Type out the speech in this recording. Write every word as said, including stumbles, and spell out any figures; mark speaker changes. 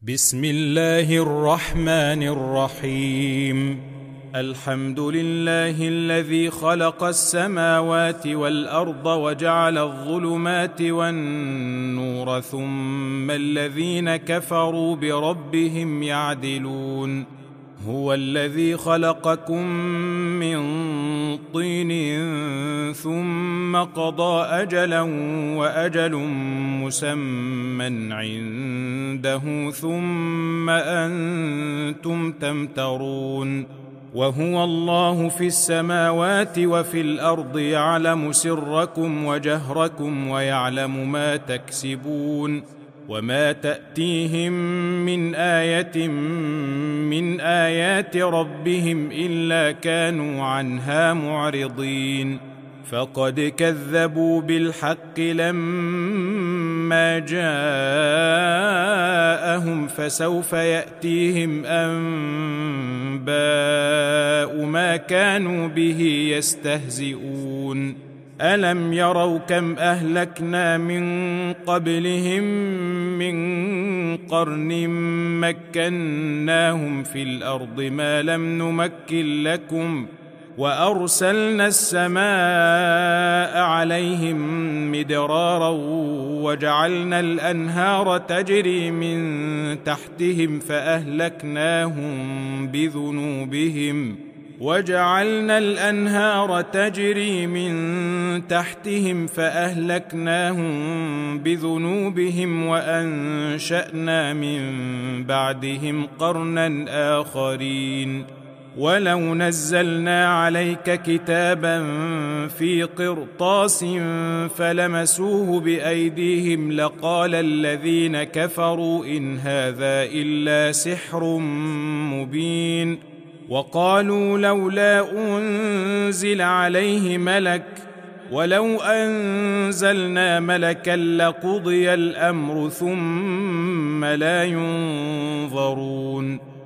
Speaker 1: بسم الله الرحمن الرحيم. الحمد لله الذي خلق السماوات والأرض وجعل الظلمات والنور ثم الذين كفروا بربهم يعدلون. هو الذي خلقكم من طين ثم قضى أجلا وأجل مسمى عنده ثم أنتم تمترون. وهو الله في السماوات وفي الأرض يعلم سركم وجهركم ويعلم ما تكسبون. وما تأتيهم من آية من آيات ربهم إلا كانوا عنها معرضين. فقد كذبوا بالحق لما جاءهم فسوف يأتيهم أنباء ما كانوا به يستهزئون. ألم يروا كم أهلكنا من قبلهم من قرن مكناهم في الأرض ما لم نمكن لكم وأرسلنا السماء عليهم مدرارا وجعلنا الأنهار تجري من تحتهم فأهلكناهم بذنوبهم وجعلنا الأنهار تجري من تحتهم فأهلكناهم بذنوبهم وأنشأنا من بعدهم قرنا آخرين. ولو نزلنا عليك كتابا في قرطاس فلمسوه بأيديهم لقال الذين كفروا إن هذا إلا سحر مبين. وقالوا لولا أنزل عليه ملك ولو أنزلنا ملكا لقضي الأمر ثم لا ينظرون.